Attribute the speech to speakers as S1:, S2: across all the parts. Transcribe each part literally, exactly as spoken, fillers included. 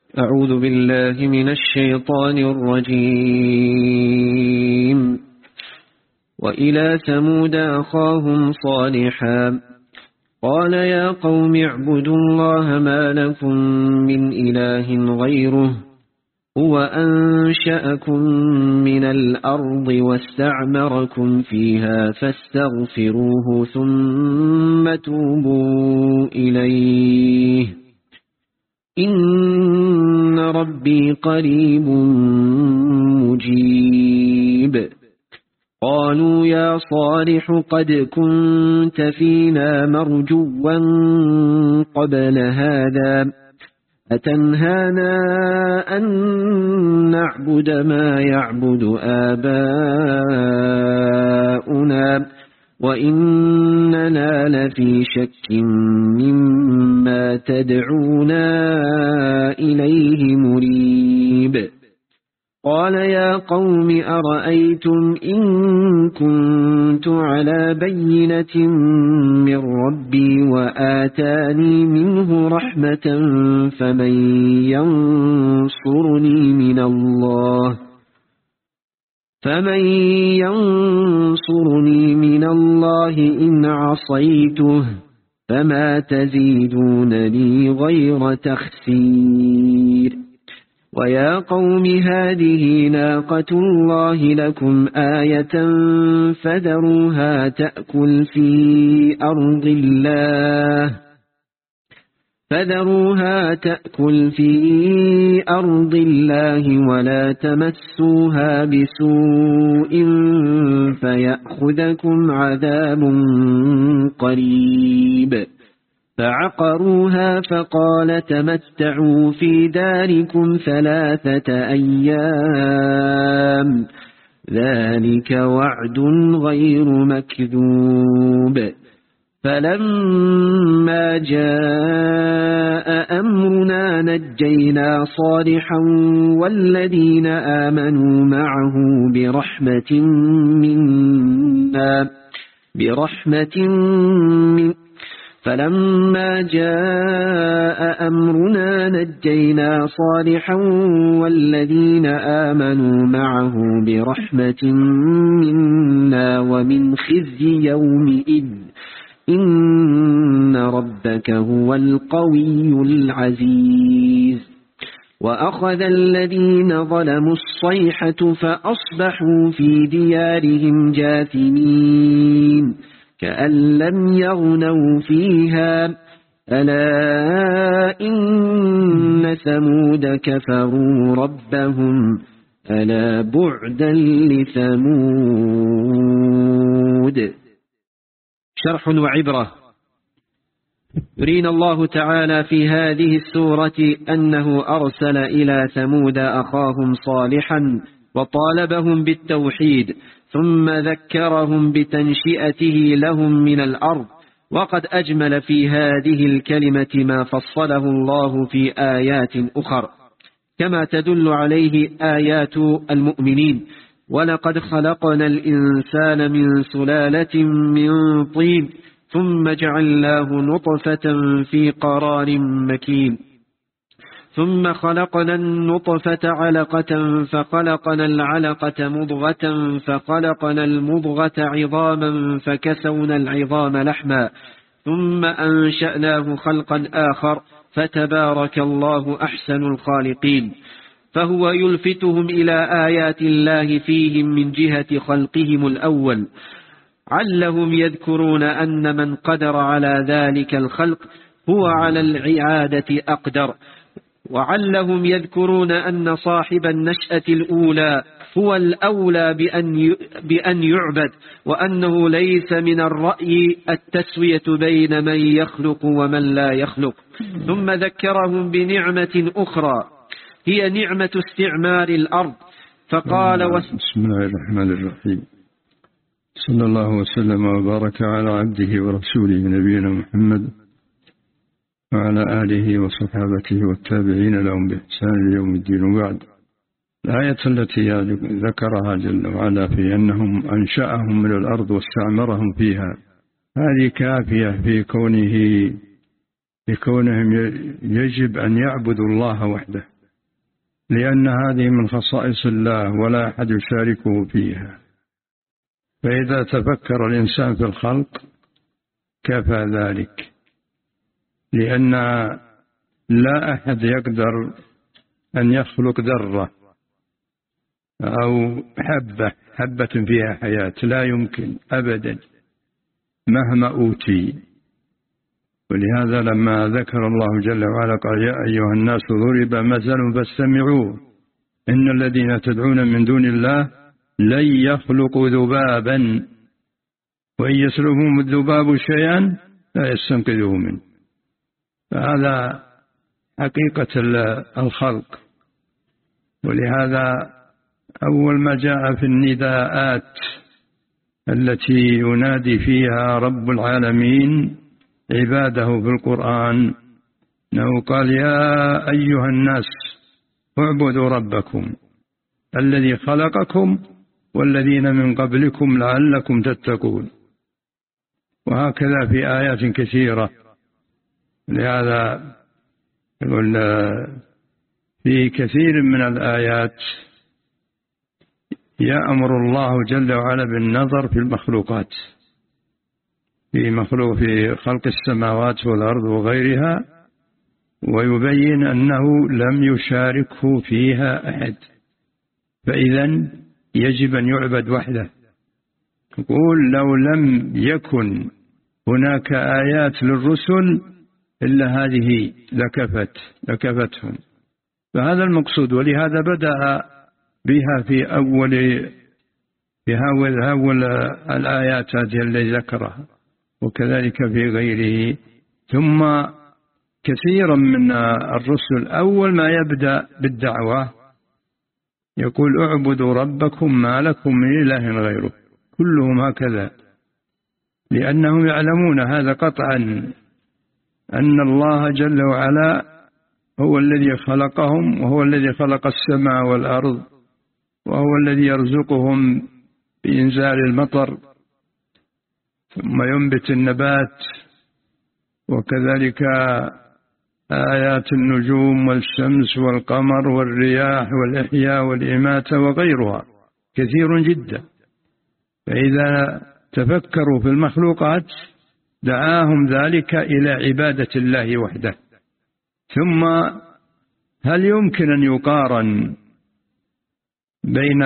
S1: أعوذ بالله من الشيطان الرجيم. وإلى ثمود أخاهم صالحا قال يا قوم اعبدوا الله ما لكم من إله غيره هو أنشأكم من الأرض واستعمركم فيها فاستغفروه ثم توبوا إليه إن ربي قريب مجيب. قالوا يا صالح قد كنت فينا مرجوا قبل هذا أتنهانا أن نعبد ما يعبد آباؤنا وإننا لفي شك مما تدعونا إليه مريب. قال يا قوم أرأيتم إن كنت على بينة من ربي وآتاني منه رحمة فمن ينصرني من الله فمن ينصرني من الله إن عصيته فما تزيدونني غير تخسير. ويا قوم هذه ناقة الله لكم آية فذروها تأكل في أرض الله فذروها تأكل في أرض الله ولا تمسوها بسوء فيأخذكم عذاب قريب. فعقروها فقال تمتعوا في داركم ثلاثة أيام ذلك وعد غير مكذوب. فلما جاء أمرنا نجينا صالحا والذين آمنوا معه برحمة منا برحمة من فلما جاء أمرنا نجينا صالحا والذين آمنوا معه برحمة منا ومن خزي يومئذ إن ربك هو القوي العزيز. وأخذ الذين ظلموا الصيحة فأصبحوا في ديارهم جاثمين كأن لم يغنوا فيها ألا إن ثمود كفروا ربهم ألا بعدا لثمود. شرح وعبرة. يرينا الله تعالى في هذه السورة أنه أرسل إلى ثمود أخاهم صالحا وطالبهم بالتوحيد ثم ذكرهم بتنشئته لهم من الأرض. وقد أجمل في هذه الكلمة ما فصله الله في آيات أخر كما تدل عليه آيات المؤمنين. ولقد خلقنا الإنسان من سلالة من طين ثم جعلناه نطفة في قرار مكين ثم خلقنا النطفة علقة فخلقنا العلقة مضغة فخلقنا المضغة عظاما فكسونا العظام لحما ثم أنشأناه خلقا آخر فتبارك الله أحسن الخالقين. فهو يلفتهم إلى آيات الله فيهم من جهة خلقهم الأول علهم يذكرون أن من قدر على ذلك الخلق هو على العيادة أقدر وعلهم يذكرون أن صاحب النشأة الأولى هو الأولى بأن بأن يعبد وأنه ليس من الرأي التسوية بين من يخلق ومن لا يخلق. ثم ذكرهم بنعمة أخرى هي نعمة استعمار الأرض فقال وس...
S2: بسم الله الرحمن الرحيم. صلى الله وسلم وبارك على عبده ورسوله نبينا محمد وعلى آله وصحابته والتابعين لهم بإحسان ليوم الدين. وبعد، الآية التي ذكرها جل وعلا في أنهم أنشأهم من الأرض واستعمرهم فيها هذه كافية في كونه في كونهم يجب أن يعبدوا الله وحده لأن هذه من خصائص الله ولا أحد يشاركه فيها. فإذا تفكر الإنسان في الخلق كفى ذلك، لأن لا أحد يقدر أن يخلق ذرة أو حبة حبة فيها حياة، لا يمكن أبدا مهما أوتي. ولهذا لما ذكر الله جل وعلا قال يا أيها الناس ضرب مثل فاستمعوه إن الذين تدعون من دون الله لن يخلقوا ذبابا وإن يسلبهم الذباب شيئا لا يستنقذوه منه. فهذا حقيقة الخلق. ولهذا أول ما جاء في النداءات التي ينادي فيها رب العالمين عباده في القرآن أنه قال يا أيها الناس اعبدوا ربكم الذي خلقكم والذين من قبلكم لعلكم تتقون. وهكذا في آيات كثيرة. لهذا يقول في كثير من الآيات يأمر الله جل وعلا بالنظر في المخلوقات، في مخلوق في خلق السماوات والأرض وغيرها، ويبين أنه لم يشاركه فيها أحد، فإذا يجب أن يعبد وحده. يقول لو لم يكن هناك آيات للرسل إلا هذه لكفت لكفتهم. فهذا المقصود. ولهذا بدأ بها في أول في أول الآيات هذه التي ذكرها، وكذلك في غيره. ثم كثيرا من الرسل أول ما يبدأ بالدعوة يقول اعبدوا ربكم ما لكم من إله غيره. كلهم هكذا، لأنهم يعلمون هذا قطعا أن الله جل وعلا هو الذي خلقهم، وهو الذي خلق السماء والأرض، وهو الذي يرزقهم بإنزال المطر ثم ينبت النبات، وكذلك آيات النجوم والشمس والقمر والرياح والإحياء والإماتة وغيرها كثير جدا. فإذا تفكروا في المخلوقات دعاهم ذلك إلى عبادة الله وحده. ثم هل يمكن أن يقارن بين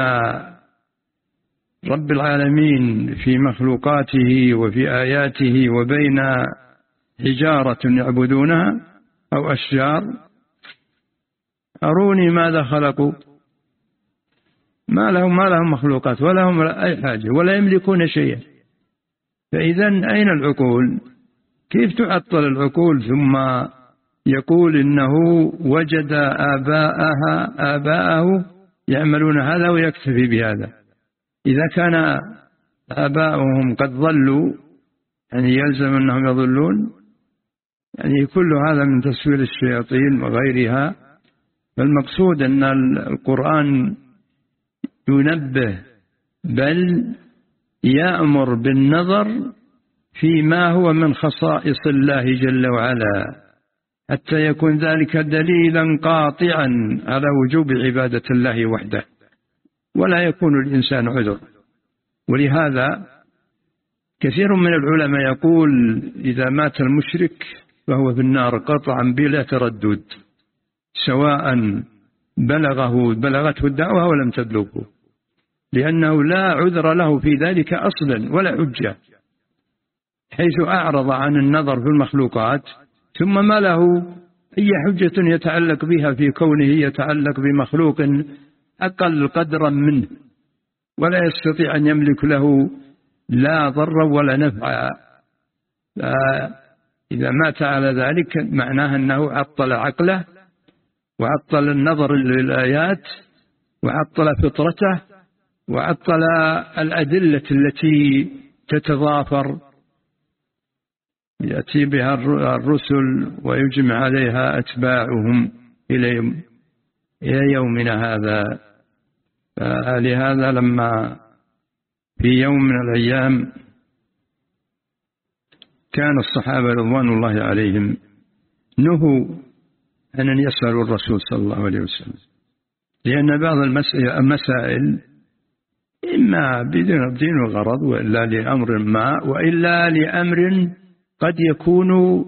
S2: رب العالمين في مخلوقاته وفي آياته وبين حجارة يعبدونها أو أشجار؟ أروني ماذا خلقوا. ما لهم ما لهم مخلوقات ولا هم أي حاجة ولا يملكون شيئا. فإذا أين العقول؟ كيف تعطل العقول ثم يقول إنه وجد آباءها آباءه يعملون هذا ويكتفي بهذا؟ إذا كان آباؤهم قد ضلوا يعني يلزم أنهم يضلون؟ يعني كل هذا من تسويل الشياطين وغيرها. فالمقصود أن القرآن ينبه بل يأمر بالنظر فيما هو من خصائص الله جل وعلا، حتى يكون ذلك دليلا قاطعا على وجوب عبادة الله وحده، ولا يكون الإنسان عذر. ولهذا كثير من العلماء يقول إذا مات المشرك فهو في النار قطعا بلا تردد، سواء بلغه بلغته الدعوة ولم تبلغه، لأنه لا عذر له في ذلك أصلا ولا حجة، حيث أعرض عن النظر في المخلوقات ثم ما له أي حجة يتعلق بها في كونه يتعلق بمخلوق أقل قدرا منه ولا يستطيع أن يملك له لا ضرا ولا نفعا. إذا مات على ذلك معناه أنه عطل عقله وعطل النظر للآيات وعطل فطرته وعطل الأدلة التي تتضافر يأتي بها الرسل ويجمع عليها أتباعهم إلى يومنا هذا. لهذا لما في يوم من الأيام كان الصحابة رضوان الله عليهم نهوا أن يسألوا الرسول صلى الله عليه وسلم، لأن بعض المسائل إما بدون دين وغرض، وإلا لأمر ما، وإلا لأمر قد يكون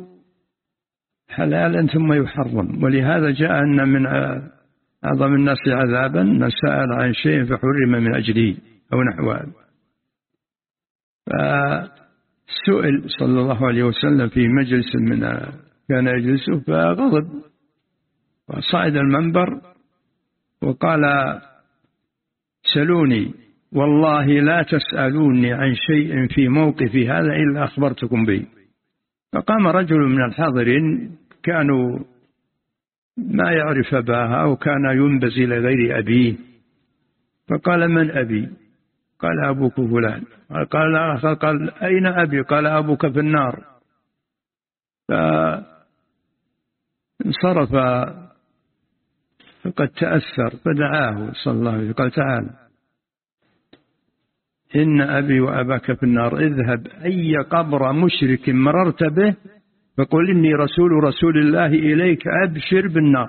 S2: حلالا ثم يحرم. ولهذا جاء أن من أعظم الناس عذابا من سأل عن شيء فحرم من أجله أو نحوه. فسئل صلى الله عليه وسلم في مجلس من كان يجلسه فغضب وصعد المنبر وقال: سلوني والله لا تسألوني عن شيء في موقفي هذا إلا أخبرتكم به. فقام رجل من الحاضرين كانوا ما يعرف أباها وكان ينبز إلى غير أبيه، فقال: من أبي؟ قال: أبوك فلان. قال: قال أين أبي؟ قال: أبوك في النار. فانصرف فقد تأثر فدعاه صلى الله عليه وسلم قال: تعال إن أبي وأباك في النار، اذهب أي قبر مشرك مررت به فقل إني رسول رسول الله إليك أبشر بالنار.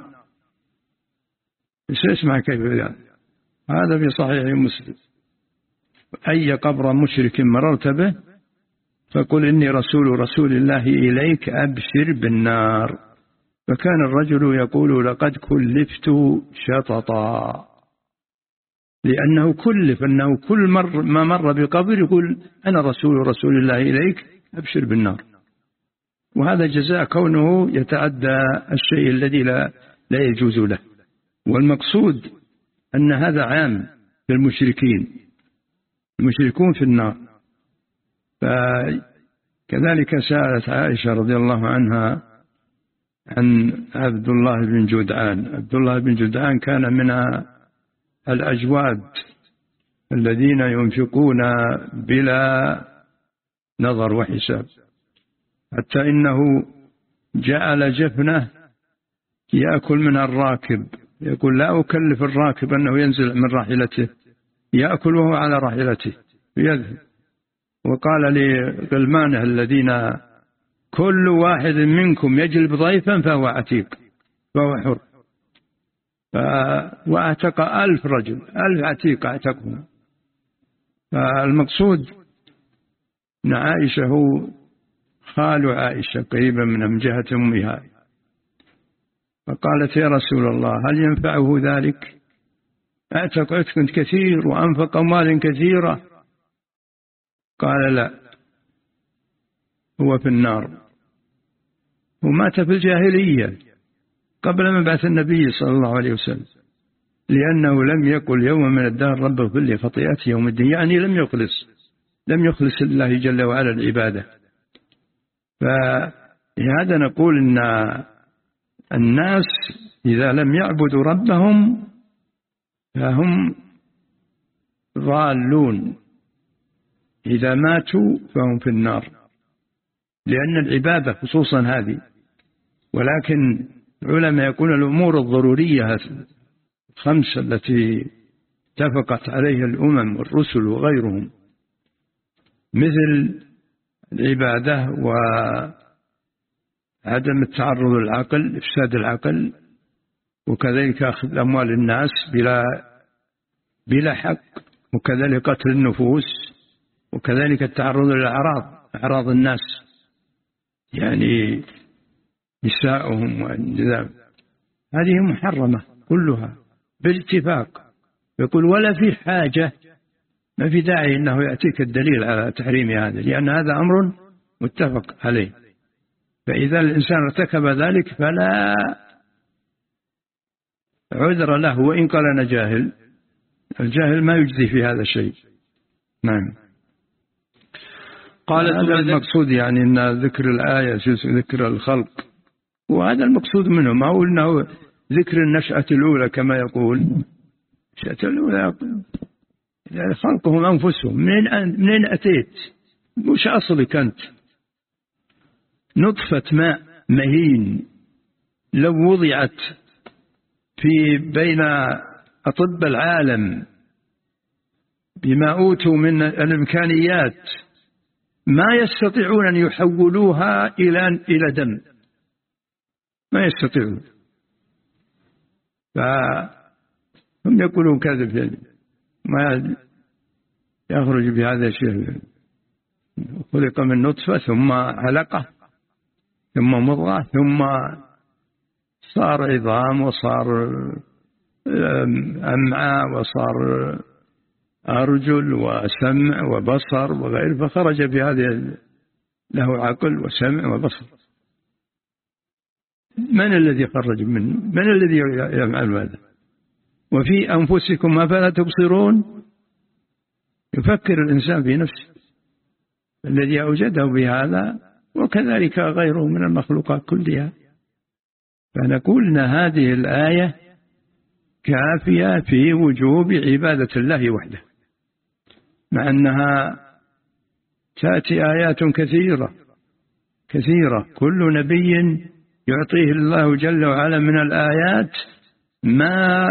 S2: اسمع كيف يعني. هذا في صحيح مسلم: أي قبر مشرك مررت به فقل إني رسول رسول الله إليك أبشر بالنار. فكان الرجل يقول: لقد كلفت شططا، لأنه كلف أنه كل مر ما مر بقبر يقول: أنا رسول رسول الله إليك أبشر بالنار. وهذا جزاء كونه يتعدى الشيء الذي لا, لا يجوز له. والمقصود أن هذا عام للمشركين، المشركون في النار. فكذلك سألت عائشة رضي الله عنها عن عبد الله بن جدعان. عبد الله بن جدعان كان من الأجواد الذين ينفقون بلا نظر وحساب، حتى إنه جعل جفنه يأكل منها الراكب، يقول: لا أكلف الراكب أنه ينزل من راحلته، يأكل وهو على راحلته يذهب. وقال لغلمانه الذين: كل واحد منكم يجلب ضيفا فهو عتيق، فهو حر. وأعتق ألف رجل، ألف عتيق أعتقهم. فالمقصود أن عائشة هو خال عائشة قريبا من جهة أمها. فقالت: يا رسول الله هل ينفعه ذلك؟ أعتق عتق كثير وأنفق أموال كثيرة. قال: لا، هو في النار، ومات في الجاهلية قبل مبعث النبي صلى الله عليه وسلم، لأنه لم يقل يوم من الدهر رب اغفر لي خطيئتي يوم الدين، يعني لم يخلص لم يخلص لله جل وعلا العبادة. فلهذا نقول إن الناس إذا لم يعبدوا ربهم فهم ضالون، إذا ماتوا فهم في النار، لأن العبادة خصوصا هذه. ولكن العلماء يقولون الأمور الضرورية الخمسة التي اتفقت عليها الأمم والرسل وغيرهم، مثل العبادة وعدم التعرض للعقل، إفساد العقل، وكذلك أخذ أموال الناس بلا بلا حق، وكذلك قتل النفوس، وكذلك التعرض للأعراض، أعراض الناس، يعني نساؤهم والنذاب، هذه محرمة كلها بالاتفاق. يقول: ولا في حاجة، ما في داعي أنه يأتيك الدليل على تحريم هذا، لأن هذا أمر متفق عليه. فإذا الإنسان ارتكب ذلك فلا عذر له، وإن قال أنا جاهل، الجاهل ما يجزي في هذا الشيء. نعم. قال هذا المقصود، يعني أن ذكر الآية ذكر الخلق، وهذا المقصود منه، ما هو أنه ذكر النشأة الأولى كما يقول. النشأة الأولى يعني خلقهم أنفسهم، منين منين أتيت؟ مش أصلك أنت؟ نطفة ماء مهين لو وضعت في بين أطباء العالم بما أوتوا من الإمكانيات ما يستطيعون أن يحولوها إلى إلى دم، ما يستطيعون. هم يقولون كذب يعني ما يخرج بهذا الشيء. خلق من نطفة ثم علقة ثم مضغة ثم صار عظام وصار أمعاء وصار أرجل وسمع وبصر وغيره، فخرج بهذه له عقل وسمع وبصر. من الذي خرج منه؟ من الذي يفعل هذا؟ وفي أنفسكم أفلا تبصرون؟ يفكر الإنسان في نفسه الذي أوجده بهذا، وكذلك غيره من المخلوقات كلها. فنقول أن هذه الآية كافية في وجوب عبادة الله وحده، مع أنها تأتي آيات كثيرة كثيرة كل نبي يعطيه الله جل وعلا من الآيات ما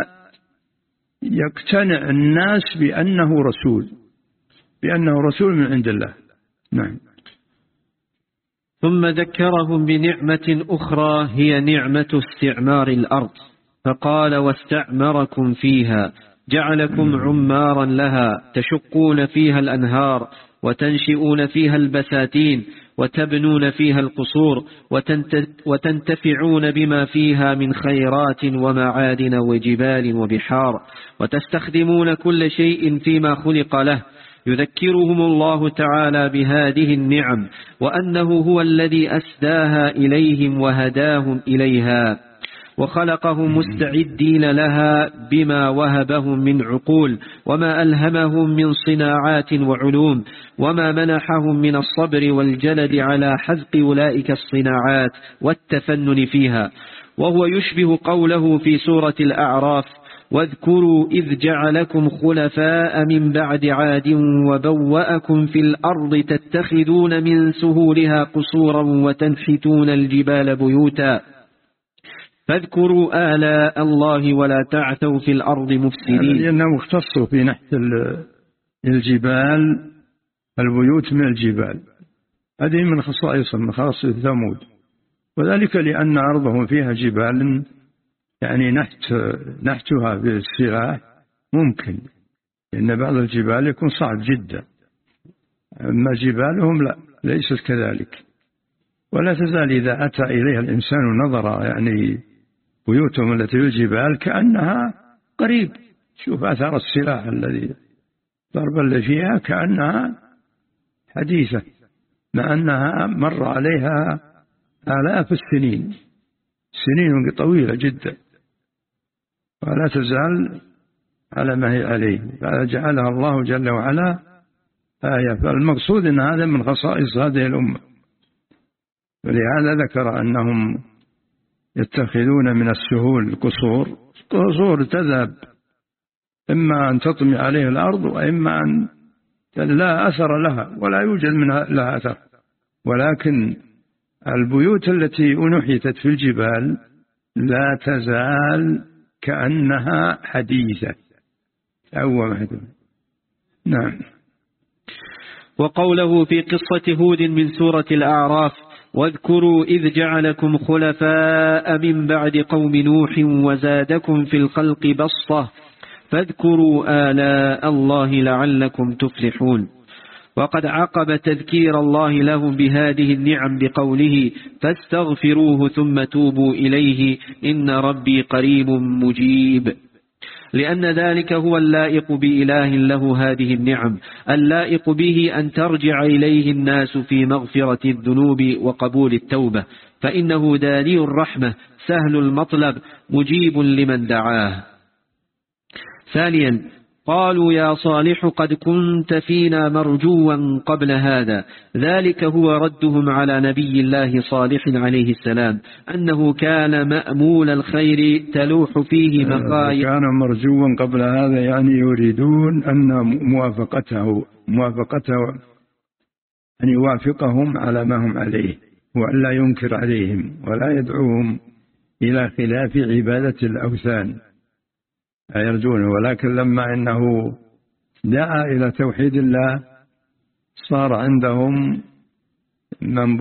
S2: يقتنع الناس بأنه رسول بأنه رسول من عند الله. نعم.
S1: ثم ذكرهم بنعمة أخرى هي نعمة استعمار الأرض، فقال واستعمركم فيها جعلكم عمارا لها تشقون فيها الأنهار وتنشئون فيها البساتين وتبنون فيها القصور وتنتفعون بما فيها من خيرات ومعادن وجبال وبحار وتستخدمون كل شيء فيما خلق له. يذكرهم الله تعالى بهذه النعم وأنه هو الذي أسداها إليهم وهداهم إليها وخلقهم مستعدين لها بما وهبهم من عقول وما ألهمهم من صناعات وعلوم وما منحهم من الصبر والجلد على حذق أولئك الصناعات والتفنن فيها. وهو يشبه قوله في سورة الأعراف واذكروا إذ جعلكم خلفاء من بعد عاد وبوأكم في الأرض تتخذون من سهولها قصورا وتنحتون الجبال بيوتا فاذكروا آلاء الله ولا تعثوا في الأرض مفسدين.
S2: لأنه مختص في نحت الجبال البيوت من الجبال، هذه من خصائص من خاصة ثمود، وذلك لأن أرضهم فيها جبال يعني نحت نحتها بالسلاح ممكن، لأن بعض الجبال يكون صعب جدا، أما جبالهم لا ليست كذلك. ولا تزال إذا أتى إليها الإنسان نظر يعني بيوتهم التي في الجبال كأنها قريب، شوف أثر السلاح الذي ضرب اللي فيها كأنها حديثة، مع أنها مر عليها آلاف السنين، سنين طويلة جدا، ولا تزال على ما هي عليه، فجعلها الله جل وعلا آية. فالمقصود أن هذا من خصائص هذه الأمة، ولهذا ذكر أنهم يتخذون من السهول قصور، قصور تذهب إما أن تطمي عليه الأرض وإما أن لا أثر لها ولا يوجد منها لها أثر، ولكن البيوت التي أنحتت في الجبال لا تزال كأنها حديثة أو محدثة. نعم.
S1: وقوله في قصة هود من سورة الأعراف واذكروا إذ جعلكم خلفاء من بعد قوم نوح وزادكم في الخلق بسطة فاذكروا آلاء الله لعلكم تفلحون. وقد عقب تذكير الله لهم بهذه النعم بقوله فاستغفروه ثم توبوا إليه إن ربي قريب مجيب، لأن ذلك هو اللائق بإله له هذه النعم، اللائق به أن ترجع إليه الناس في مغفرة الذنوب وقبول التوبة، فإنه داني الرحمة سهل المطلب مجيب لمن دعاه. ثانيا قالوا يا صالح قد كنت فينا مرجوا قبل هذا، ذلك هو ردهم على نبي الله صالح عليه السلام أنه كان مأمول الخير تلوح فيه مخايف.
S2: كان مرجوا قبل هذا يعني يريدون أن موافقته موافقته أن يوافقهم على ما هم عليه وأن لا ينكر عليهم ولا يدعوهم إلى خلاف عبادة الأوثان يرجونه، ولكن لما إنه دعا إلى توحيد الله صار عندهم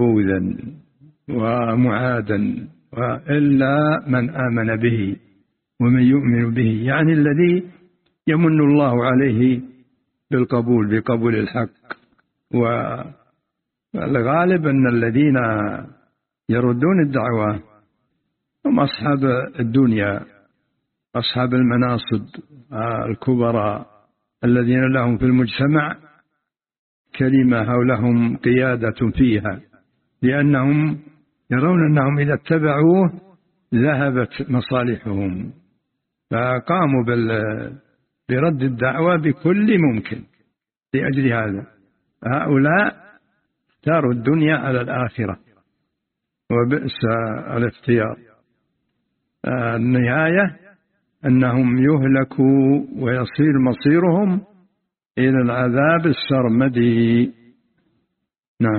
S2: منبوذا ومعادا، وإلا من آمن به ومن يؤمن به، يعني الذي يمن الله عليه بالقبول بقبول الحق. والغالب أن الذين يردون الدعوة هم أصحاب الدنيا، أصحاب المناصب الكبرى الذين لهم في المجتمع كلمة أو لهم قيادة فيها، لأنهم يرون أنهم إذا اتبعوه ذهبت مصالحهم، فقاموا برد الدعوة بكل ممكن. لأجل هذا هؤلاء اختاروا الدنيا على الآخرة، وبئس الاختيار. النهاية أنهم يهلكوا ويصير مصيرهم إلى العذاب السرمدي. نعم.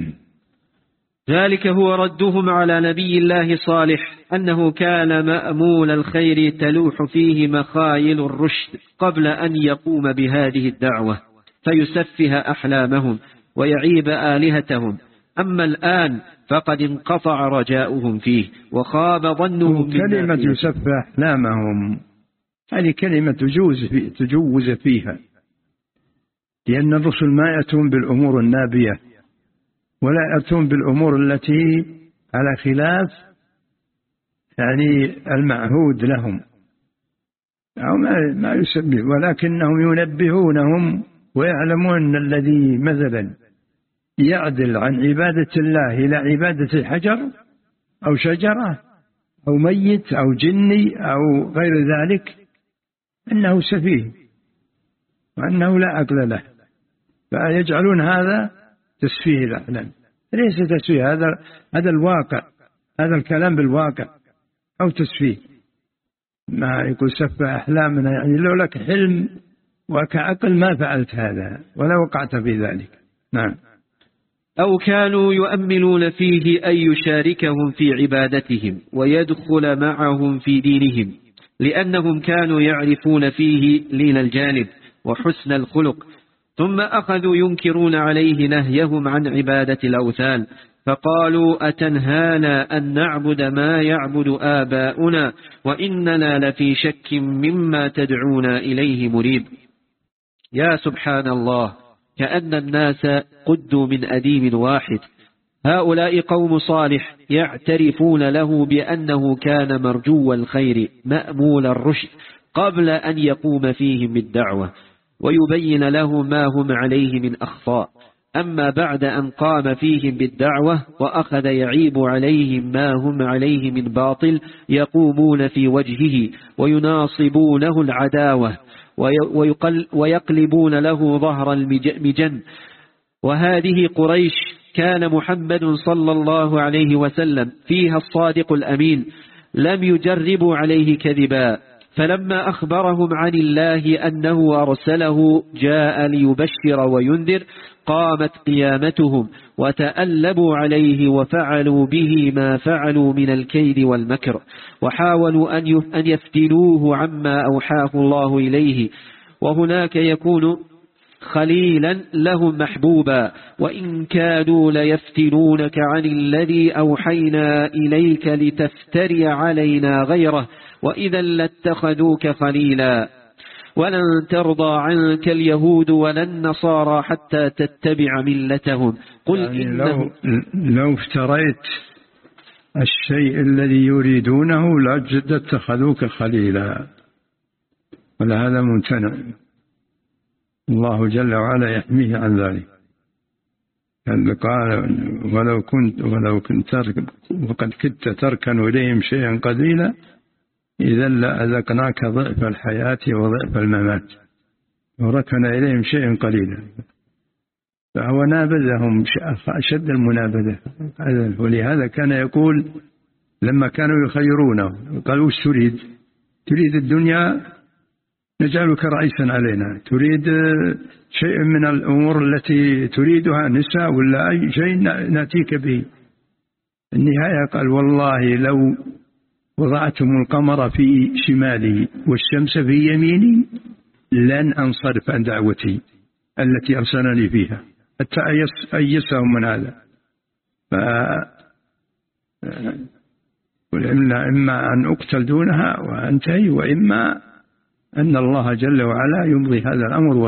S1: ذلك هو ردهم على نبي الله صالح، أنه كان مأمول الخير تلوح فيه مخايل الرشد قبل أن يقوم بهذه الدعوة فيسفه أحلامهم ويعيب آلهتهم. أما الآن فقد انقطع رجاؤهم فيه وخاب ظنهم.
S2: كلمة يسفه أحلامهم هذه كلمة تجوز, في تجوز فيها، لأن الرسل ما يأتون بالأمور النابية ولا يأتون بالأمور التي على خلاف يعني المعهود لهم، أو ما يسبه، ولكنهم ينبهونهم ويعلمون أن الذي مثلا يعدل عن عبادة الله إلى عبادة حجر أو شجرة أو ميت أو جني أو غير ذلك أنه سفيه وأنه لا عقل له، فيجعلون هذا تسفيه الأحلام. ليس تسفيه، هذا هذا الواقع، هذا الكلام بالواقع أو تسفيه. ما يقول سفه أحلامنا، يعني لو لك حلم وكعقل ما فعلت هذا ولا وقعت في ذلك. نعم.
S1: أو كانوا يؤملون فيه أن يشاركهم في عبادتهم ويدخل معهم في دينهم، لأنهم كانوا يعرفون فيه لين الجانب وحسن الخلق، ثم أخذوا ينكرون عليه نهيهم عن عبادة الأوثان، فقالوا أتنهانا أن نعبد ما يعبد آباؤنا وإننا لفي شك مما تدعونا إليه مريب. يا سبحان الله، كأن الناس قدوا من أديم واحد. هؤلاء قوم صالح يعترفون له بأنه كان مرجو الخير مأمول الرشد قبل أن يقوم فيهم بالدعوة ويبين له ما هم عليه من أخطاء. أما بعد أن قام فيهم بالدعوة وأخذ يعيب عليهم ما هم عليه من باطل يقومون في وجهه ويناصبونه العداوة ويقلبون له ظهر المجن. وهذه قريش كان محمد صلى الله عليه وسلم فيها الصادق الأمين، لم يجربوا عليه كذبا، فلما أخبرهم عن الله أنه أرسله جاء ليبشر وينذر قامت قيامتهم وتألبوا عليه وفعلوا به ما فعلوا من الكيد والمكر، وحاولوا أن يفتنوه عما أوحاه الله إليه، وهناك يكون خليلا لهم محبوبا، وإن كادوا ليفتنونك عن الذي أوحينا إليك لتفتري علينا غيره وإذا لاتخذوك خليلا. ولن ترضى عنك اليهود ولا النصارى حتى تتبع ملتهم. قل
S2: يعني
S1: إنه
S2: لو, لو افتريت الشيء الذي يريدونه لجد اتخذوك خليلا، ولهذا ممتنع. الله جل وعلا يحميه عن ذلك. قال ولو كنت ولو كنت ترك وقد كدت تركن إليهم شيئا قليلا إذا لأذقناك ضعف الحياة وضعف الممات، وركن إليهم شيئا قليلا، فهو نابذهم أشد المنابذة. ولهذا كان يقول لما كانوا يخيرونه قالوا وش تريد؟ تريد الدنيا نجعلك رئيسا علينا، تريد شيء من الأمور التي تريدها نساء ولا أي شيء نأتيك به. النهاية قال والله لو وضعتم القمر في شمالي والشمس في يميني لن أنصرف عن دعوتي التي أرسلني فيها، حتى أيسهم من هذا. إما أن أقتل دونها وأنتهي، وإما أن الله جل وعلا يمضي هذا الأمر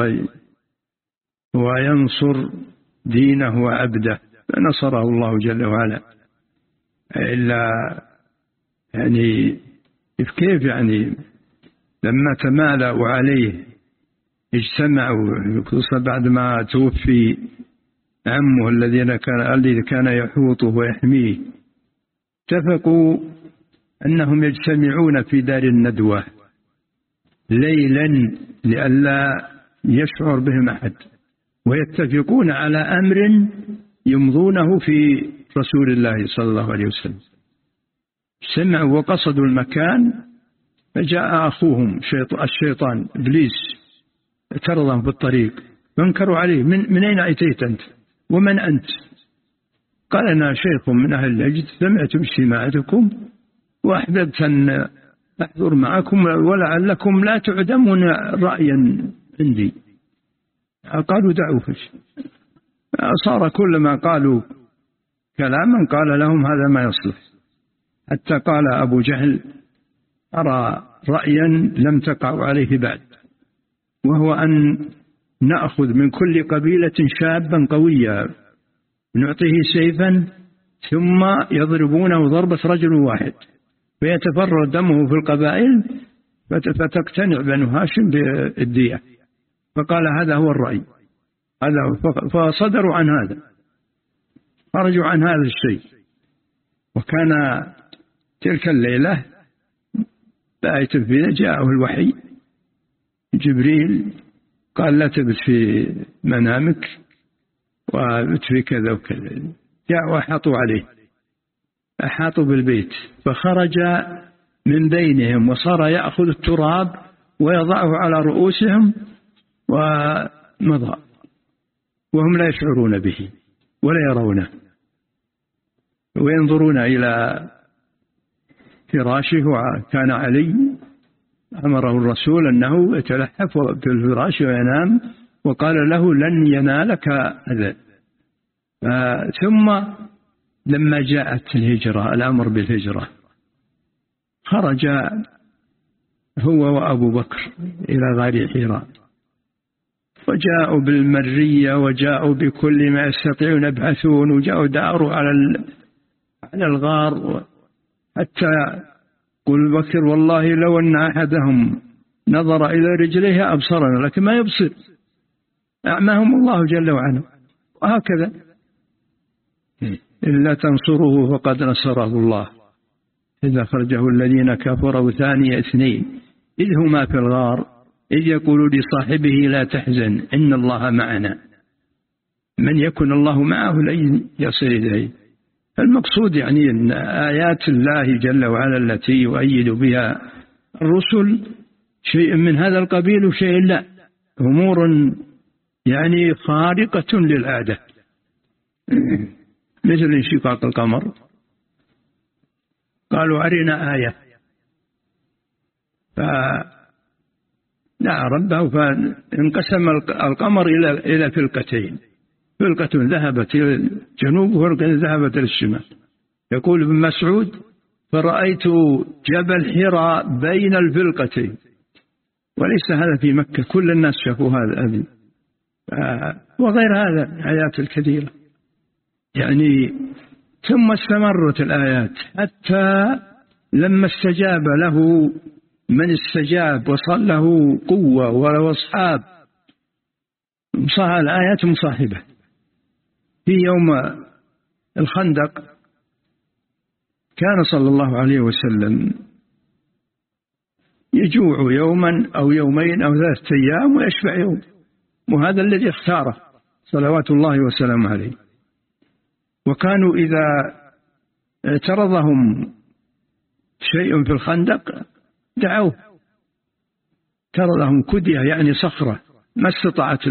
S2: وينصر دينه وعبده، فنصره الله جل وعلا. إلا يعني كيف يعني لما تمالأوا عليه اجتمعوا، خصوصا بعد ما توفي عمه الذي كان الذي كان يحوطه ويحميه، اتفقوا أنهم يجتمعون في دار الندوة ليلا لئلا يشعر بهم أحد، ويتفقون على أمر يمضونه في رسول الله صلى الله عليه وسلم. سمعوا وقصدوا المكان، فجاء أخوهم الشيطان إبليس اعترضهم في الطريق، فانكروا عليه: من, من أين أتيت أنت ومن أنت؟ قال: أنا شيخ من أهل النجد، سمعت اجتماعكم وأحببت أن أحضر معكم ولعلكم لا تعدمون رأيا عندي. قالوا: دعوا فش. صار كلما قالوا كلاما قال لهم: هذا ما يصلح. حتى قال أبو جهل: أرى رأيا لم تقع عليه بعد، وهو أن نأخذ من كل قبيلة شابا قويا نعطيه سيفا ثم يضربونه ضربة رجل واحد فيتفرغ دمه في القبائل فتقتنع بنو هاشم بالدية. فقال: هذا هو الرأي، هذا. فصدروا عن هذا، خرجوا عن هذا الشيء. وكان تلك الليلة بآية فينا جاءه الوحي، جبريل قال: لا تبت في منامك وبت في كذا وكذا. جاء وأحاطوا عليه، أحاطوا بالبيت، فخرج من بينهم وصار يأخذ التراب ويضعه على رؤوسهم ومضى وهم لا يشعرون به ولا يرونه، وينظرون إلى فراشه. وكان علي أمره الرسول أنه يتلحف في الفراش وينام، وقال له: لن ينالك هذا. ثم لما جاءت الهجرة، الأمر بالهجرة، خرج هو وأبو بكر إلى غار حراء، وجاءوا بالمرية وجاءوا بكل ما يستطيعون يبحثون، وجاءوا داروا على على الغار، حتى قل بكر: والله لو أن أحدهم نظر إلى رجليه أبصرنا، لكن ما يبصر، أعماهم الله جل وعلا. وهكذا: إلا تنصره فقد نصره الله إذ أخرجه الذين كفروا ثاني اثنين إذ هما في الغار إذ يقول لصاحبه لا تحزن إن الله معنا. من يكن الله معه لن يصل إليه. المقصود يعني أن آيات الله جل وعلا التي يؤيد بها الرسل شيء من هذا القبيل وشيء لا، أمور يعني خارقة للعادة، مثل انشقاق القمر. قالوا: أرنا آية، فدعا ربه فانقسم القمر إلى إلى فلقتين، فلقة ذهبت إلى الجنوب وفلقة ذهبت إلى الشمال. يقول ابن مسعود: فرأيت جبل حراء بين الفلقتين، وليس هذا في مكة، كل الناس شافوا هذا. وغير هذا الآيات الكثيرة يعني. ثم استمرت الآيات حتى لما استجاب له من استجاب وصل له قوة وأصحاب، صار الآيات مصاحبة. في يوم الخندق كان صلى الله عليه وسلم يجوع يوما أو يومين أو ثلاثة أيام ويشبع يوم، وهذا الذي اختاره صلوات الله وسلامه عليه. وكانوا إذا اعترضهم شيء في الخندق دعوه، اعترضهم كدية يعني صخرة ما استطاعت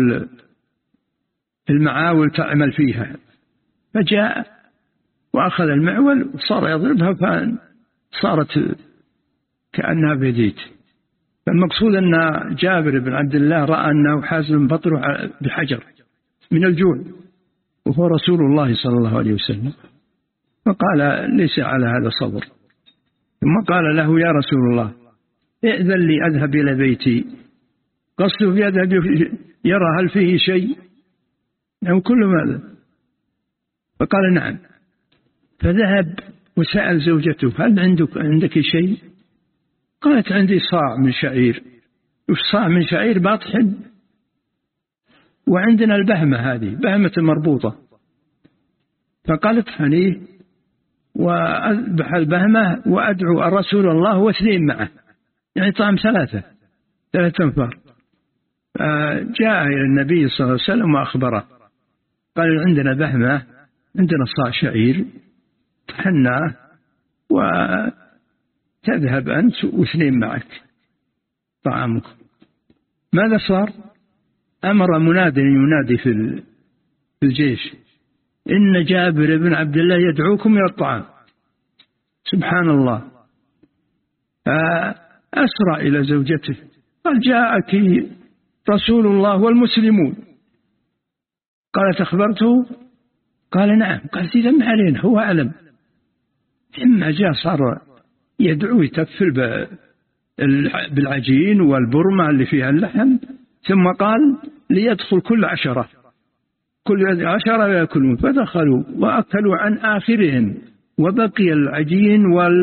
S2: المعاول تعمل فيها، فجاء وأخذ المعول وصار يضربها فصارت كأنها بديت. فالمقصود أن جابر بن عبد الله رأى أنه حازم بطنه بحجر من الجوع، وهو رسول الله صلى الله عليه وسلم، فقال: ليس على هذا صبر، ثم قال له يا رسول الله ائذن لي أذهب إلى بيتي، قصده يذهب يرى هل فيه شيء أو كل ماذا، فقال نعم. فذهب وسأل زوجته هل عندك عندك شيء؟ قالت عندي صاع من شعير. وش صاع من شعير باطحن، وعندنا البهمة هذه بهمة مربوطة. فقالت اطحنيه وأذبح البهمة وأدعو الرسول الله واثنين معه، يعني طعم ثلاثة ثلاثة أنفار. جاء إلى النبي صلى الله عليه وسلم وأخبره، قال عندنا بهمة، عندنا صاع شعير طحناه وتذهب أنت واثنين معك طعامك. ماذا صار؟ أمر مناد ينادي في الجيش إن جابر بن عبد الله يدعوكم إلى الطعام. سبحان الله. أسرع إلى زوجته قال جاءك رسول الله والمسلمون. قالت أخبرته؟ قال نعم. قالت إذا ما علينا، هو أعلم. إما جاء صار يدعو يتفل بالعجين والبرمة اللي فيها اللحم، ثم قال ليدخل كل عشرة كل عشرة يأكلون، فدخلوا وأكلوا عن آخرهم وبقي العجين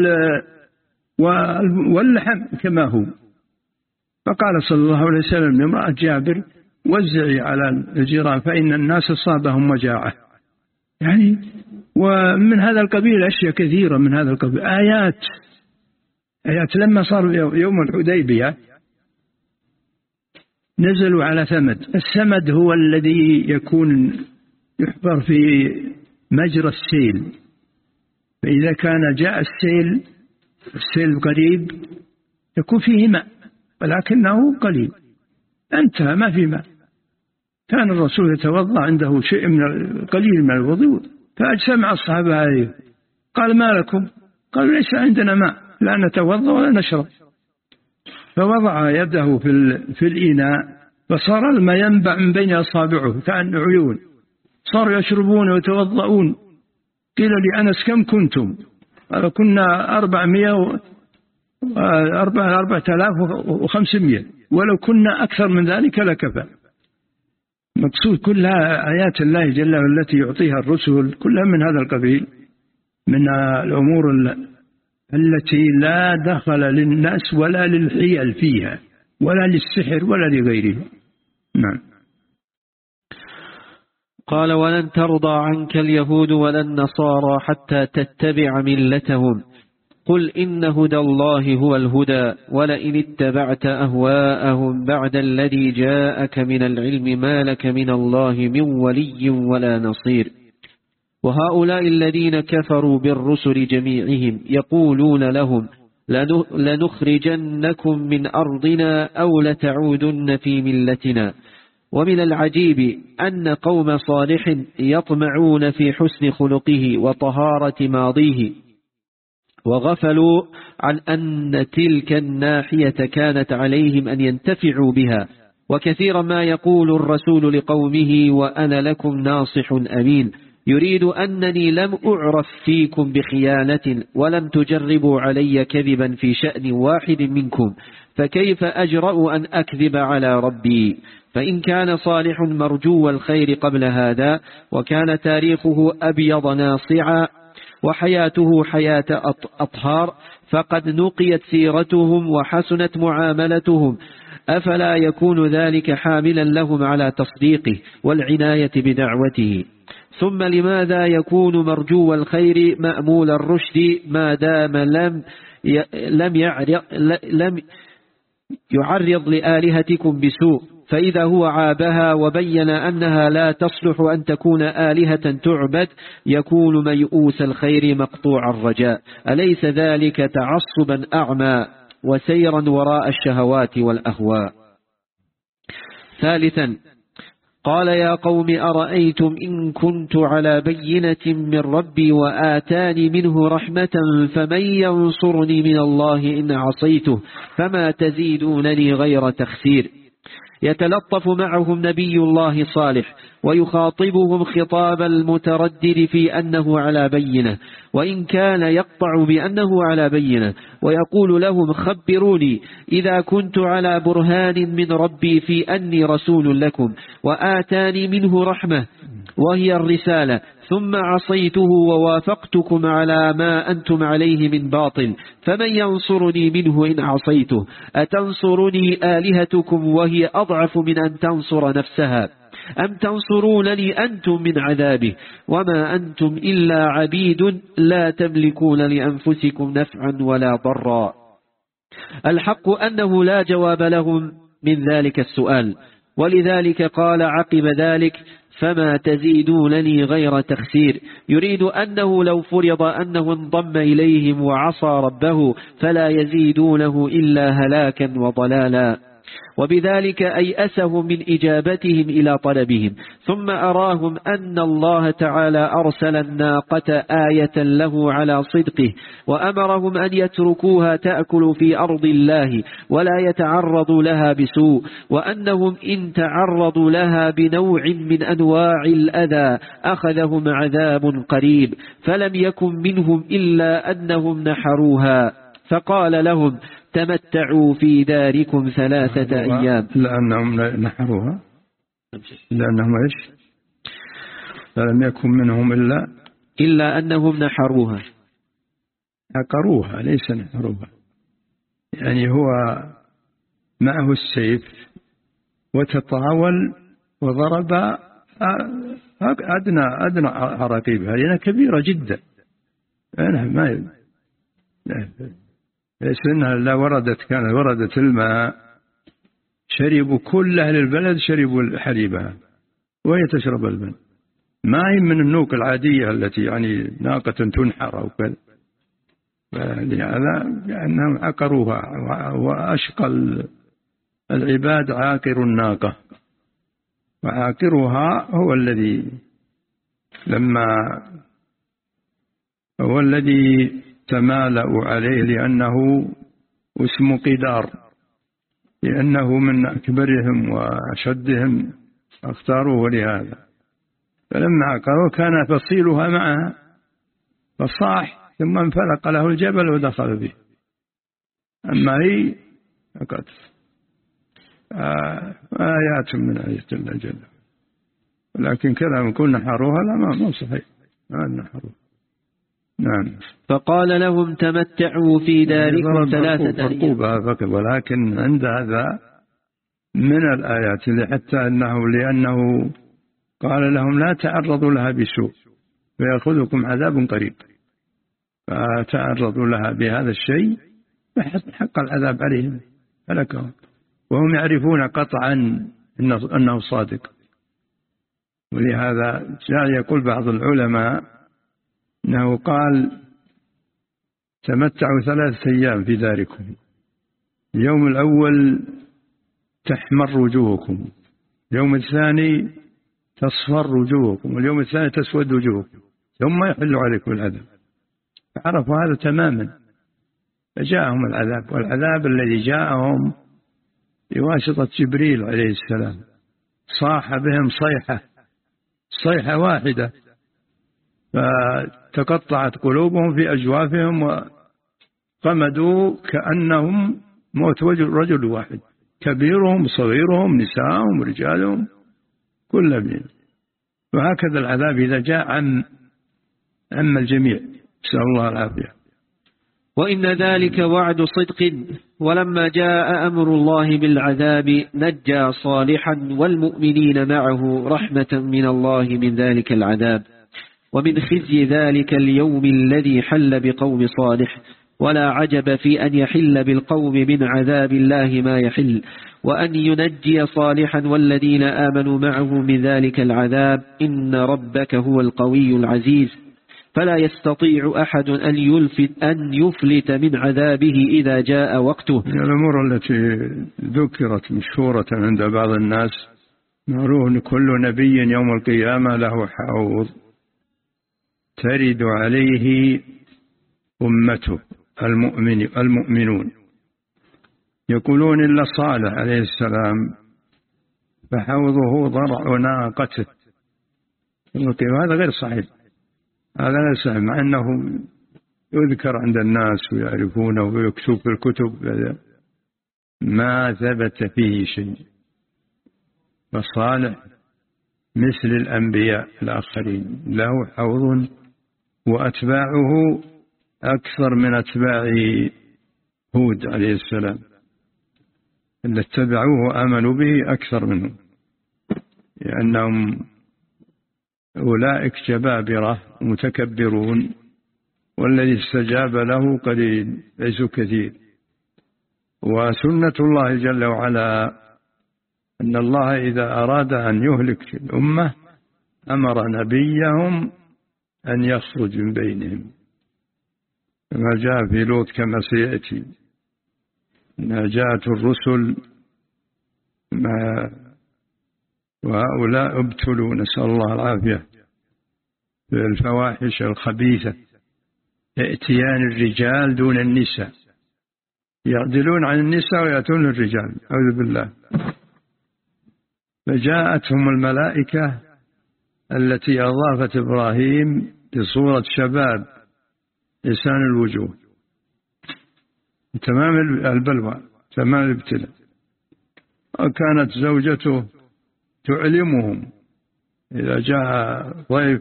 S2: واللحم كما هو. فقال صلى الله عليه وسلم لامرأة جابر وزعي على الجيران فإن الناس صابهم مجاعة. يعني ومن هذا القبيل أشياء كثيرة من هذا القبيل، آيات آيات. لما صار يوم الحديبية نزلوا على ثمد. الثمد هو الذي يكون يحفر في مجرى السيل، فإذا كان جاء السيل السيل قريب يكون فيه ماء ولكنه قليل، انتهى ما في ماء. كان الرسول يتوضأ عنده شيء من قليل من الوضوء، فأجسمع الصحابة عليه قال ما لكم؟ قالوا ليس عندنا ماء لا نتوضأ ولا نشرب. فوضع يده في في الإناء فصار الماء ينبع من بين أصابعه كأن عيون، صاروا يشربون ويتوضؤون. قيل لأنس كم كنتم؟ قال كنا أربعمائة أربعة آلاف وخمسمائة، ولو كنا أكثر من ذلك لكفى. مقصود كلها آيات الله جل وعلا التي يعطيها الرسل، كلها من هذا القبيل، من الأمور التي لا دخل للناس ولا للحيل فيها ولا للسحر ولا لغيره. نعم.
S1: قال ولن ترضى عنك اليهود ولا النصارى حتى تتبع ملتهم، قل إن هدى الله هو الهدى ولئن اتبعت أهواءهم بعد الذي جاءك من العلم ما لك من الله من ولي ولا نصير. وهؤلاء الذين كفروا بالرسل جميعهم يقولون لهم لنخرجنكم من أرضنا أو لتعودن في ملتنا. ومن العجيب أن قوم صالح يطمعون في حسن خلقه وطهارة ماضيه، وغفلوا عن أن تلك الناحية كانت عليهم أن ينتفعوا بها. وكثيرا ما يقول الرسول لقومه وأنا لكم ناصح أمين، يريد أنني لم أعرف فيكم بخيانة ولم تجربوا علي كذبا في شأن واحد منكم، فكيف أجرأ أن أكذب على ربي؟ فإن كان صالح مرجو الخير قبل هذا وكان تاريخه أبيض ناصعا وحياته حياة أطهار فقد نقيت سيرتهم وحسنت معاملتهم، أفلا يكون ذلك حاملا لهم على تصديقه والعناية بدعوته؟ ثم لماذا يكون مرجو الخير مأمول الرشد ما دام لم لم يعرض, لم يعرض لآلهتكم بسوء؟ فإذا هو عابها وبين أنها لا تصلح أن تكون آلهة تعبد يكون ميؤوس الخير مقطوع الرجاء. أليس ذلك تعصبا أعمى وسيرا وراء الشهوات والأهواء؟ ثالثا قال يا قوم أرأيتم إن كنت على بينة من ربي وآتاني منه رحمة فمن ينصرني من الله إن عصيته فما تزيدونني غير تخسير. يتلطف معهم نبي الله صالح ويخاطبهم خطاب المتردد في أنه على بينة، وإن كان يقطع بأنه على بينة، ويقول لهم خبروني إذا كنت على برهان من ربي في أني رسول لكم وآتاني منه رحمة وهي الرسالة، ثم عصيته ووافقتكم على ما أنتم عليه من باطل، فمن ينصرني منه إن عصيته؟ أتنصرني آلهتكم وهي أضعف من أن تنصر نفسها؟ أم تنصرونني أنتم من عذابه؟ وما أنتم إلا عبيد لا تملكون لأنفسكم نفعا ولا ضرا. الحق أنه لا جواب لهم من ذلك السؤال، ولذلك قال عقب ذلك فما تزيدونني غير تخسير، يريد أنه لو فرض أنه انضم إليهم وعصى ربه فلا يزيدونه إلا هلاكا وضلالا. وبذلك أيأسهم من إجابتهم إلى طلبهم، ثم أراهم أن الله تعالى أرسل الناقة آية له على صدقه، وأمرهم أن يتركوها تأكل في أرض الله ولا يتعرضوا لها بسوء، وأنهم إن تعرضوا لها بنوع من أنواع الأذى أخذهم عذاب قريب، فلم يكن منهم إلا أنهم نحروها، فقال لهم تمتعوا في داركم ثلاثة أيام.
S2: لأنهم نحروها، لأنهم إيش؟ فلم يكن منهم إلا
S1: إلا أنهم نحروها،
S2: عقروها ليس نحروها. يعني هو معه السيف وتطاول وضرب أدنى أدنى عراقيبها لأنها كبيرة جدا. أنا ما ليس إنها لا وردت، كانت وردت الماء شربوا كل أهل البلد شربوا حليبها وهي تشرب الماء، ما هي من النوق العادية التي يعني ناقة تنحر أو كذا. لهذا لأنهم عقروها، وأشقى العباد عاقر الناقة، وعاقرها هو الذي لما هو الذي تمالأوا عليه لأنه اسم قدار، لأنه من أكبرهم وأشدهم اختاروه لهذا. فلما عقروا كان فصيلها معها فصاح، ثم انفلق له الجبل ودخل به. أما هي فقد آيات من آيات الله جل، ولكن كلام كل نحروها لا ما صحيح، ما نحروها. نعم.
S1: فقال لهم تمتعوا في داركم ثلاثة
S2: أيام، ولكن عند هذا من الآيات اللي حتى أنه لأنه قال لهم لا تعرضوا لها بسوء فيأخذكم عذاب قريب، فتعرضوا لها بهذا الشيء فحق العذاب عليهم هلكهم، وهم يعرفون قطعا أنه صادق. ولهذا جاء يقول بعض العلماء أنه قال تمتعوا ثلاثة أيام في داركم، اليوم الأول تحمر وجوهكم، اليوم الثاني تصفر وجوهكم، واليوم الثاني تسود وجوهكم، ثم يحل عليكم العذاب. فعرفوا هذا تماما، فجاءهم العذاب، والعذاب الذي جاءهم بواسطة جبريل عليه السلام صاح بهم صيحة صيحة واحدة، فتقطعت قلوبهم في أجوافهم وقمدوا كأنهم موت رجل واحد، كبيرهم صغيرهم نساءهم رجالهم كل بين. وهكذا العذاب إذا جاء عن عم الجميع، نسأل الله العافية.
S1: وإن ذلك وعد صدق، ولما جاء أمر الله بالعذاب نجى صالحا والمؤمنين معه رحمة من الله من ذلك العذاب، ومن خزي ذلك اليوم الذي حل بقوم صالح. ولا عجب في أن يحل بالقوم من عذاب الله ما يحل، وأن ينجي صالحا والذين آمنوا معه من ذلك العذاب، إن ربك هو القوي العزيز، فلا يستطيع أحد أن يلفت, أن يفلت من عذابه إذا جاء وقته.
S2: الأمور التي ذكرت مشهورة عند بعض الناس، نروه كل نبي يوم القيامة له حوض ترد عليه أمته المؤمن المؤمنون، يقولون إلا صالح عليه السلام فحوضه ضرع ناقته. هذا غير صحيح، هذا لا صحيح، مع أنه يذكر عند الناس ويعرفونه ويكتب في الكتب، ما ثبت فيه شيء. فصالح مثل الأنبياء الآخرين له حوض، وأتباعه أكثر من أتباع هود عليه السلام، اللي اتبعوه وآمنوا به أكثر منهم، لأنهم أولئك جبابرة متكبرون، والذي استجاب له قليل ليس كثير. وسنة الله جل وعلا أن الله إذا أراد أن يهلك الأمة أمر نبيهم أن يخرج من بينهم، كما جاء في لوط كما سيأتي، أنها جاءت الرسل ما وهؤلاء ابتلوا نسأل الله العافية بالفواحش الخبيثة، ائتيان الرجال دون النساء، يعدلون عن النساء ويأتون الرجال، أعوذ بالله. فجاءتهم الملائكة التي أضافت إبراهيم بصورة شباب لسان الوجوه، تمام البلوى تمام الابتلاء. وكانت زوجته تعلمهم إذا جاء ضيف.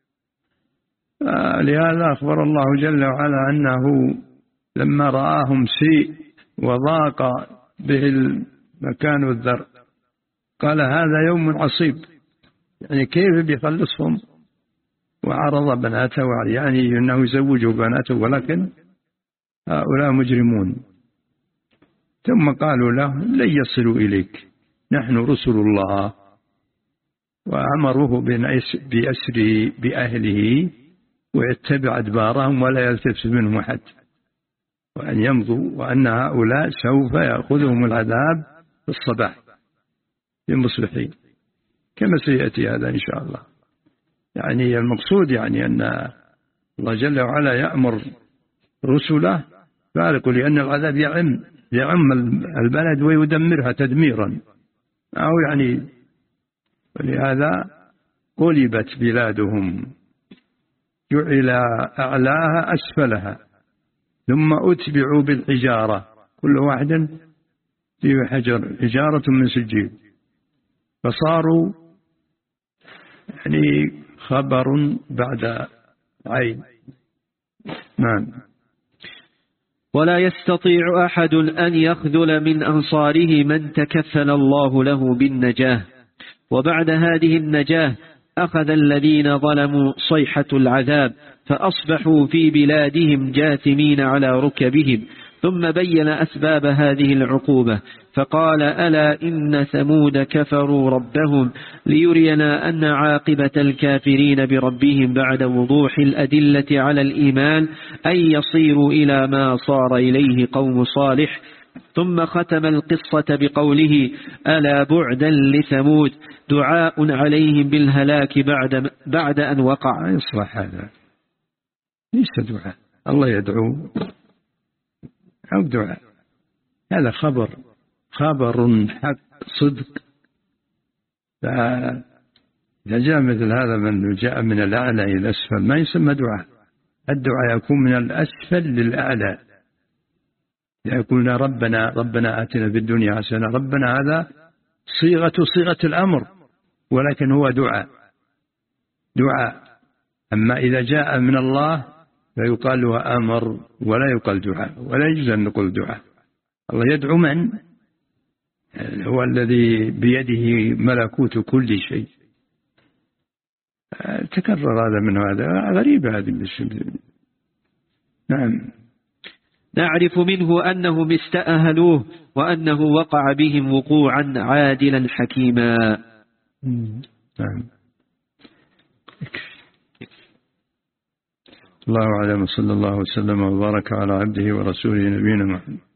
S2: لهذا أخبر الله جل وعلا أنه لما رآهم سيء وضاق به المكان والذر قال هذا يوم عصيب، يعني كيف بيخلصهم وعرض بناته، يعني أنه يزوجوا بناته، ولكن هؤلاء مجرمون. ثم قالوا له لن يصلوا إليك، نحن رسل الله، وأمروه بأسر بأهله ويتبع أدبارهم ولا يلتفت منهم أحد، وأن يمضوا، وأن هؤلاء سوف يأخذهم العذاب في الصباح للمصلحين، كما سيأتي هذا إن شاء الله. يعني المقصود يعني أن الله جل وعلا يأمر رسله فارق، لأن العذاب يعم يعم البلد ويدمرها تدميرا، أو يعني ولهذا قلبت بلادهم، جعل أعلاها أسفلها، ثم أتبعوا بالحجارة، كل واحد فيه حجر حجارة من سجيل، فصاروا يعني خبر بعد عين. نعم.
S1: ولا يستطيع أحد أن يخذل من أنصاره من تكفل الله له بالنجاة. وبعد هذه النجاة أخذ الذين ظلموا صيحة العذاب، فأصبحوا في بلادهم جاثمين على ركبهم. ثم بين أسباب هذه العقوبة فقال ألا إن ثمود كفروا ربهم ليرينا أن عاقبة الكافرين بربهم بعد وضوح الأدلة على الإيمان أن يصيروا إلى ما صار إليه قوم صالح. ثم ختم القصة بقوله ألا بعدا لثمود، دعاء عليهم بالهلاك بعد, بعد أن وقع.
S2: يصلح هذا ليس دعاء، الله يدعو أو دعاء، هذا خبر خبر حق صدق. فإذا جاء مثل هذا من جاء من الأعلى إلى الأسفل ما يسمى دعاء، الدعاء يكون من الأسفل للأعلى، يقولنا ربنا ربنا آتنا في الدنيا حسنة، ربنا هذا صيغة صيغة الأمر، ولكن هو دعاء دعاء. أما إذا جاء من الله فيقال له أمر ولا يقال دعاء، ولا يجوز أن نقول دعاء. الله يدعو من هو الذي بيده ملكوت كل شيء. تكرر هذا من هذا، غريب هذه الشيء. نعم.
S1: نعرف منه أنهم استأهلوه وأنه وقع بهم وقوعا عادلا حكيما.
S2: نعم. الله أعلم، صلى الله وسلم وبارك على عبده ورسوله نبينا محمد.